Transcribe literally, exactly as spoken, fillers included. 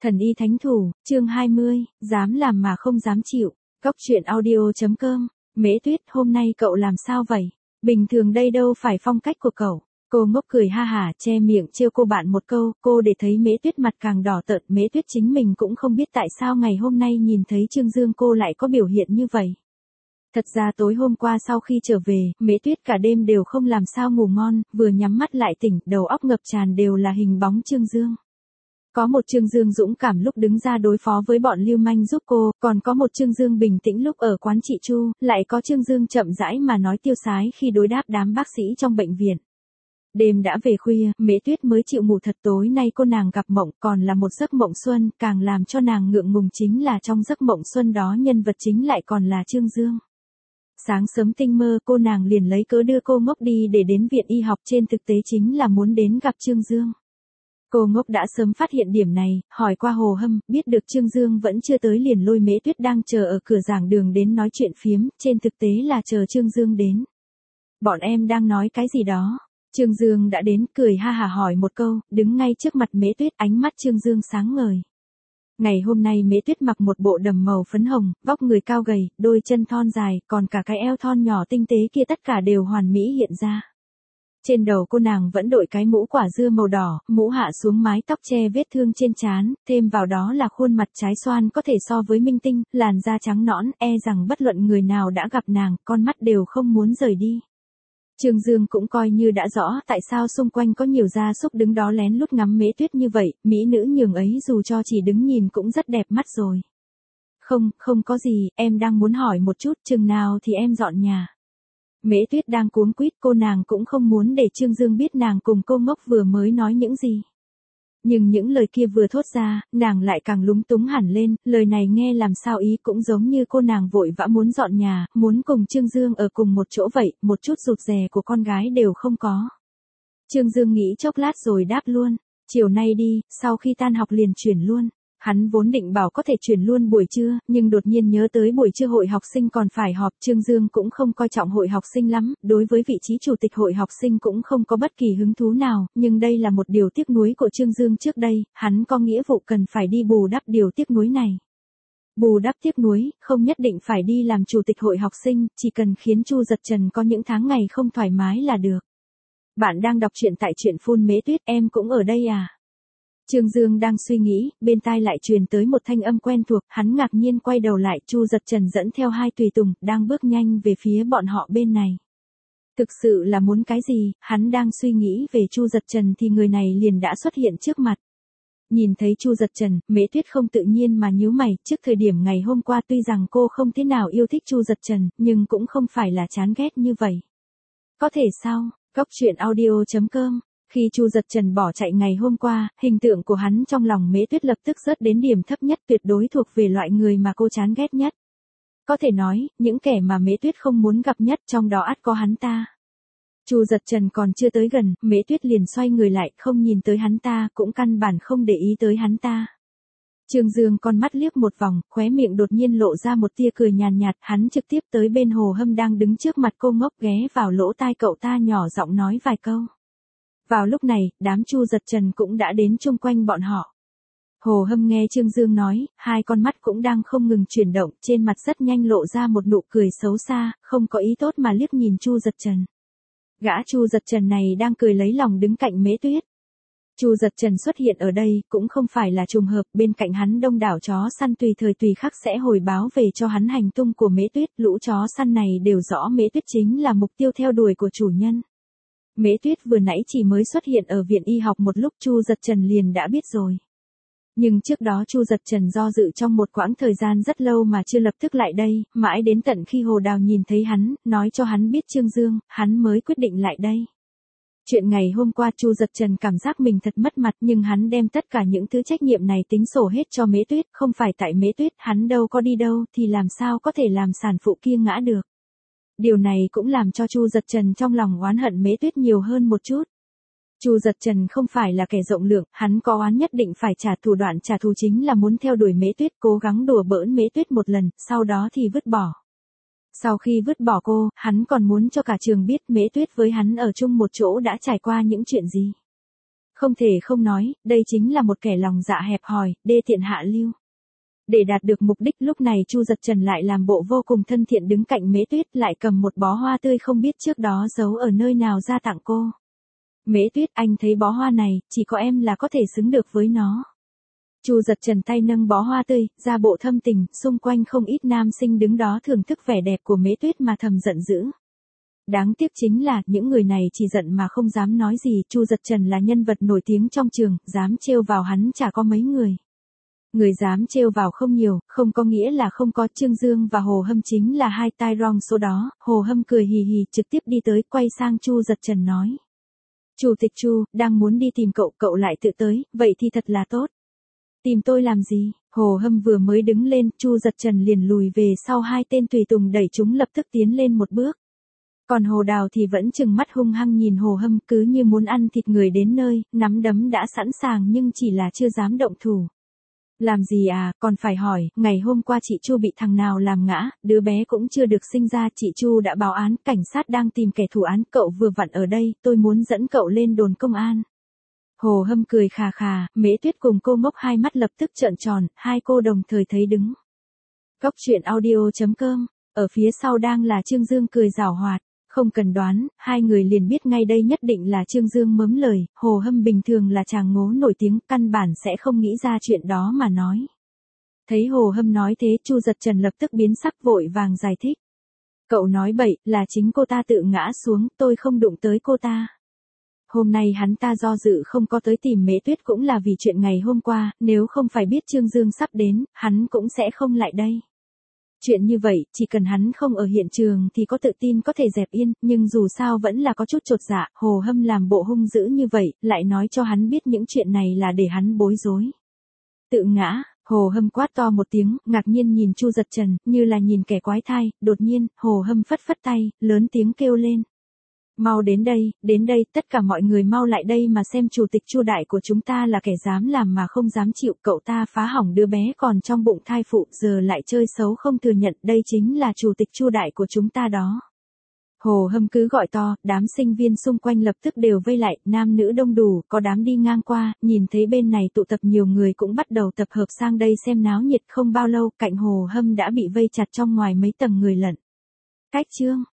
Thần y thánh thủ, chương hai mươi, dám làm mà không dám chịu. Cóc truyện audio.com. Mễ Tuyết, hôm nay cậu làm sao vậy? Bình thường đây đâu phải phong cách của cậu. Cô ngốc cười ha hả, che miệng trêu cô bạn một câu, cô để thấy Mễ Tuyết mặt càng đỏ tợn. Mễ Tuyết chính mình cũng không biết tại sao ngày hôm nay nhìn thấy Trương Dương cô lại có biểu hiện như vậy. Thật ra tối hôm qua sau khi trở về, Mễ Tuyết cả đêm đều không làm sao ngủ ngon, vừa nhắm mắt lại tỉnh, đầu óc ngập tràn đều là hình bóng Trương Dương. Có một Trương Dương dũng cảm lúc đứng ra đối phó với bọn lưu manh giúp cô, còn có một Trương Dương bình tĩnh lúc ở quán chị Chu, lại có Trương Dương chậm rãi mà nói tiêu sái khi đối đáp đám bác sĩ trong bệnh viện. Đêm đã về khuya, Mễ Tuyết mới chịu ngủ thật. Tối nay cô nàng gặp mộng, còn là một giấc mộng xuân, càng làm cho nàng ngượng ngùng chính là trong giấc mộng xuân đó nhân vật chính lại còn là Trương Dương. Sáng sớm tinh mơ, cô nàng liền lấy cớ đưa cô ngốc đi để đến viện y học, trên thực tế chính là muốn đến gặp Trương Dương. Cô ngốc đã sớm phát hiện điểm này, hỏi qua Hồ Hâm, biết được Trương Dương vẫn chưa tới liền lôi Mễ Tuyết đang chờ ở cửa giảng đường đến nói chuyện phiếm, trên thực tế là chờ Trương Dương đến. Bọn em đang nói cái gì đó? Trương Dương đã đến, cười ha hả hỏi một câu, đứng ngay trước mặt Mễ Tuyết, ánh mắt Trương Dương sáng ngời. Ngày hôm nay Mễ Tuyết mặc một bộ đầm màu phấn hồng, vóc người cao gầy, đôi chân thon dài, còn cả cái eo thon nhỏ tinh tế kia tất cả đều hoàn mỹ hiện ra. Trên đầu cô nàng vẫn đội cái mũ quả dưa màu đỏ, mũ hạ xuống mái tóc che vết thương trên trán, thêm vào đó là khuôn mặt trái xoan có thể so với minh tinh, làn da trắng nõn, e rằng bất luận người nào đã gặp nàng, con mắt đều không muốn rời đi. Trương Dương cũng coi như đã rõ tại sao xung quanh có nhiều gia súc đứng đó lén lút ngắm Mễ Tuyết như vậy, mỹ nữ nhường ấy dù cho chỉ đứng nhìn cũng rất đẹp mắt rồi. Không, không có gì, em đang muốn hỏi một chút, chừng nào thì em dọn nhà. Mễ Tuyết đang cuống quýt, cô nàng cũng không muốn để Trương Dương biết nàng cùng cô ngốc vừa mới nói những gì. Nhưng những lời kia vừa thốt ra, nàng lại càng lúng túng hẳn lên, lời này nghe làm sao ý cũng giống như cô nàng vội vã muốn dọn nhà, muốn cùng Trương Dương ở cùng một chỗ vậy, một chút rụt rè của con gái đều không có. Trương Dương nghĩ chốc lát rồi đáp luôn, chiều nay đi, sau khi tan học liền chuyển luôn. Hắn vốn định bảo có thể chuyển luôn buổi trưa, nhưng đột nhiên nhớ tới buổi trưa hội học sinh còn phải họp. Trương Dương cũng không coi trọng hội học sinh lắm, đối với vị trí chủ tịch hội học sinh cũng không có bất kỳ hứng thú nào, nhưng đây là một điều tiếc nuối của Trương Dương trước đây, hắn có nghĩa vụ cần phải đi bù đắp điều tiếc nuối này. Bù đắp tiếc nuối, không nhất định phải đi làm chủ tịch hội học sinh, chỉ cần khiến Chu Giật Trần có những tháng ngày không thoải mái là được. Bạn đang đọc truyện tại truyện phun Mễ Tuyết, em cũng ở đây à? Trương Dương đang suy nghĩ, bên tai lại truyền tới một thanh âm quen thuộc, hắn ngạc nhiên quay đầu lại, Chu Giật Trần dẫn theo hai tùy tùng, đang bước nhanh về phía bọn họ bên này. Thực sự là muốn cái gì, hắn đang suy nghĩ về Chu Giật Trần thì người này liền đã xuất hiện trước mặt. Nhìn thấy Chu Giật Trần, Mễ Tuyết không tự nhiên mà nhíu mày, trước thời điểm ngày hôm qua tuy rằng cô không thế nào yêu thích Chu Giật Trần, nhưng cũng không phải là chán ghét như vậy. Có thể sao? Cóc truyện audio.com. Khi Chu Giật Trần bỏ chạy ngày hôm qua, hình tượng của hắn trong lòng Mễ Tuyết lập tức rớt đến điểm thấp nhất, tuyệt đối thuộc về loại người mà cô chán ghét nhất. Có thể nói, những kẻ mà Mễ Tuyết không muốn gặp nhất trong đó ắt có hắn ta. Chu Giật Trần còn chưa tới gần, Mễ Tuyết liền xoay người lại, không nhìn tới hắn ta, cũng căn bản không để ý tới hắn ta. Trương Dương con mắt liếc một vòng, khóe miệng đột nhiên lộ ra một tia cười nhàn nhạt, hắn trực tiếp tới bên Hồ Hâm đang đứng trước mặt cô ngốc, ghé vào lỗ tai cậu ta nhỏ giọng nói vài câu. Vào lúc này, đám Chu Giật Trần cũng đã đến chung quanh bọn họ. Hồ Hâm nghe Trương Dương nói, hai con mắt cũng đang không ngừng chuyển động, trên mặt rất nhanh lộ ra một nụ cười xấu xa, không có ý tốt mà liếc nhìn Chu Giật Trần. Gã Chu Giật Trần này đang cười lấy lòng đứng cạnh Mễ Tuyết. Chu Giật Trần xuất hiện ở đây cũng không phải là trùng hợp, bên cạnh hắn đông đảo chó săn tùy thời tùy khắc sẽ hồi báo về cho hắn hành tung của Mễ Tuyết, lũ chó săn này đều rõ Mễ Tuyết chính là mục tiêu theo đuổi của chủ nhân. Mễ Tuyết vừa nãy chỉ mới xuất hiện ở viện y học một lúc, Chu Giật Trần liền đã biết rồi. Nhưng trước đó Chu Giật Trần do dự trong một quãng thời gian rất lâu mà chưa lập tức lại đây, mãi đến tận khi Hồ Đào nhìn thấy hắn, nói cho hắn biết Trương Dương, hắn mới quyết định lại đây. Chuyện ngày hôm qua Chu Giật Trần cảm giác mình thật mất mặt, nhưng hắn đem tất cả những thứ trách nhiệm này tính sổ hết cho Mễ Tuyết, không phải tại Mễ Tuyết, hắn đâu có đi đâu thì làm sao có thể làm sản phụ kia ngã được. Điều này cũng làm cho Chu Giật Trần trong lòng oán hận Mễ Tuyết nhiều hơn một chút. Chu Giật Trần không phải là kẻ rộng lượng, hắn có oán nhất định phải trả thủ, đoạn trả thù chính là muốn theo đuổi Mễ Tuyết, cố gắng đùa bỡn Mễ Tuyết một lần, sau đó thì vứt bỏ. Sau khi vứt bỏ cô, hắn còn muốn cho cả trường biết Mễ Tuyết với hắn ở chung một chỗ đã trải qua những chuyện gì. Không thể không nói, đây chính là một kẻ lòng dạ hẹp hòi, đê tiện hạ lưu. Để đạt được mục đích lúc này Chu Giật Trần lại làm bộ vô cùng thân thiện đứng cạnh Mễ Tuyết lại cầm một bó hoa tươi không biết trước đó giấu ở nơi nào ra tặng cô. Mễ Tuyết, anh thấy bó hoa này, chỉ có em là có thể xứng được với nó. Chu Giật Trần tay nâng bó hoa tươi, ra bộ thâm tình, xung quanh không ít nam sinh đứng đó thưởng thức vẻ đẹp của Mễ Tuyết mà thầm giận dữ. Đáng tiếc chính là, những người này chỉ giận mà không dám nói gì, Chu Giật Trần là nhân vật nổi tiếng trong trường, dám trêu vào hắn chả có mấy người. Người dám trêu vào không nhiều, không có nghĩa là không có. Trương Dương và Hồ Hâm chính là hai tai rong số đó. Hồ Hâm cười hì hì trực tiếp đi tới, quay sang Chu Giật Trần nói. Chủ tịch Chu, đang muốn đi tìm cậu, cậu lại tự tới, vậy thì thật là tốt. Tìm tôi làm gì? Hồ Hâm vừa mới đứng lên, Chu Giật Trần liền lùi về sau, hai tên tùy tùng đẩy chúng lập tức tiến lên một bước. Còn Hồ Đào thì vẫn trừng mắt hung hăng nhìn Hồ Hâm cứ như muốn ăn thịt người đến nơi, nắm đấm đã sẵn sàng nhưng chỉ là chưa dám động thủ. Làm gì à, còn phải hỏi, ngày hôm qua chị Chu bị thằng nào làm ngã, đứa bé cũng chưa được sinh ra, chị Chu đã báo án, cảnh sát đang tìm kẻ thủ án, cậu vừa vặn ở đây, tôi muốn dẫn cậu lên đồn công an. Hồ Hâm cười khà khà, Mễ Tuyết cùng cô Ngốc hai mắt lập tức trợn tròn, hai cô đồng thời thấy đứng. Góc truyện audio chấm com, ở phía sau đang là Trương Dương cười giảo hoạt. Không cần đoán, hai người liền biết ngay đây nhất định là Trương Dương mớm lời, Hồ Hâm bình thường là chàng ngố nổi tiếng, căn bản sẽ không nghĩ ra chuyện đó mà nói. Thấy Hồ Hâm nói thế, Chu Giật Trần lập tức biến sắc vội vàng giải thích. Cậu nói bậy, là chính cô ta tự ngã xuống, tôi không đụng tới cô ta. Hôm nay hắn ta do dự không có tới tìm Mễ Tuyết cũng là vì chuyện ngày hôm qua, nếu không phải biết Trương Dương sắp đến, hắn cũng sẽ không lại đây. Chuyện như vậy, chỉ cần hắn không ở hiện trường thì có tự tin có thể dẹp yên, nhưng dù sao vẫn là có chút chột dạ, Hồ Hâm làm bộ hung dữ như vậy, lại nói cho hắn biết những chuyện này là để hắn bối rối. Tự ngã, Hồ Hâm quát to một tiếng, ngạc nhiên nhìn Chu Giật Trần, như là nhìn kẻ quái thai, đột nhiên, Hồ Hâm phất phất tay, lớn tiếng kêu lên. Mau đến đây, đến đây, tất cả mọi người mau lại đây mà xem chủ tịch Chu đại của chúng ta là kẻ dám làm mà không dám chịu, cậu ta phá hỏng đứa bé còn trong bụng thai phụ, giờ lại chơi xấu không thừa nhận, đây chính là chủ tịch Chu đại của chúng ta đó. Hồ Hâm cứ gọi to, đám sinh viên xung quanh lập tức đều vây lại, nam nữ đông đủ, có đám đi ngang qua, nhìn thấy bên này tụ tập nhiều người cũng bắt đầu tập hợp sang đây xem náo nhiệt, không bao lâu, cạnh Hồ Hâm đã bị vây chặt trong ngoài mấy tầng người lận. Cách chương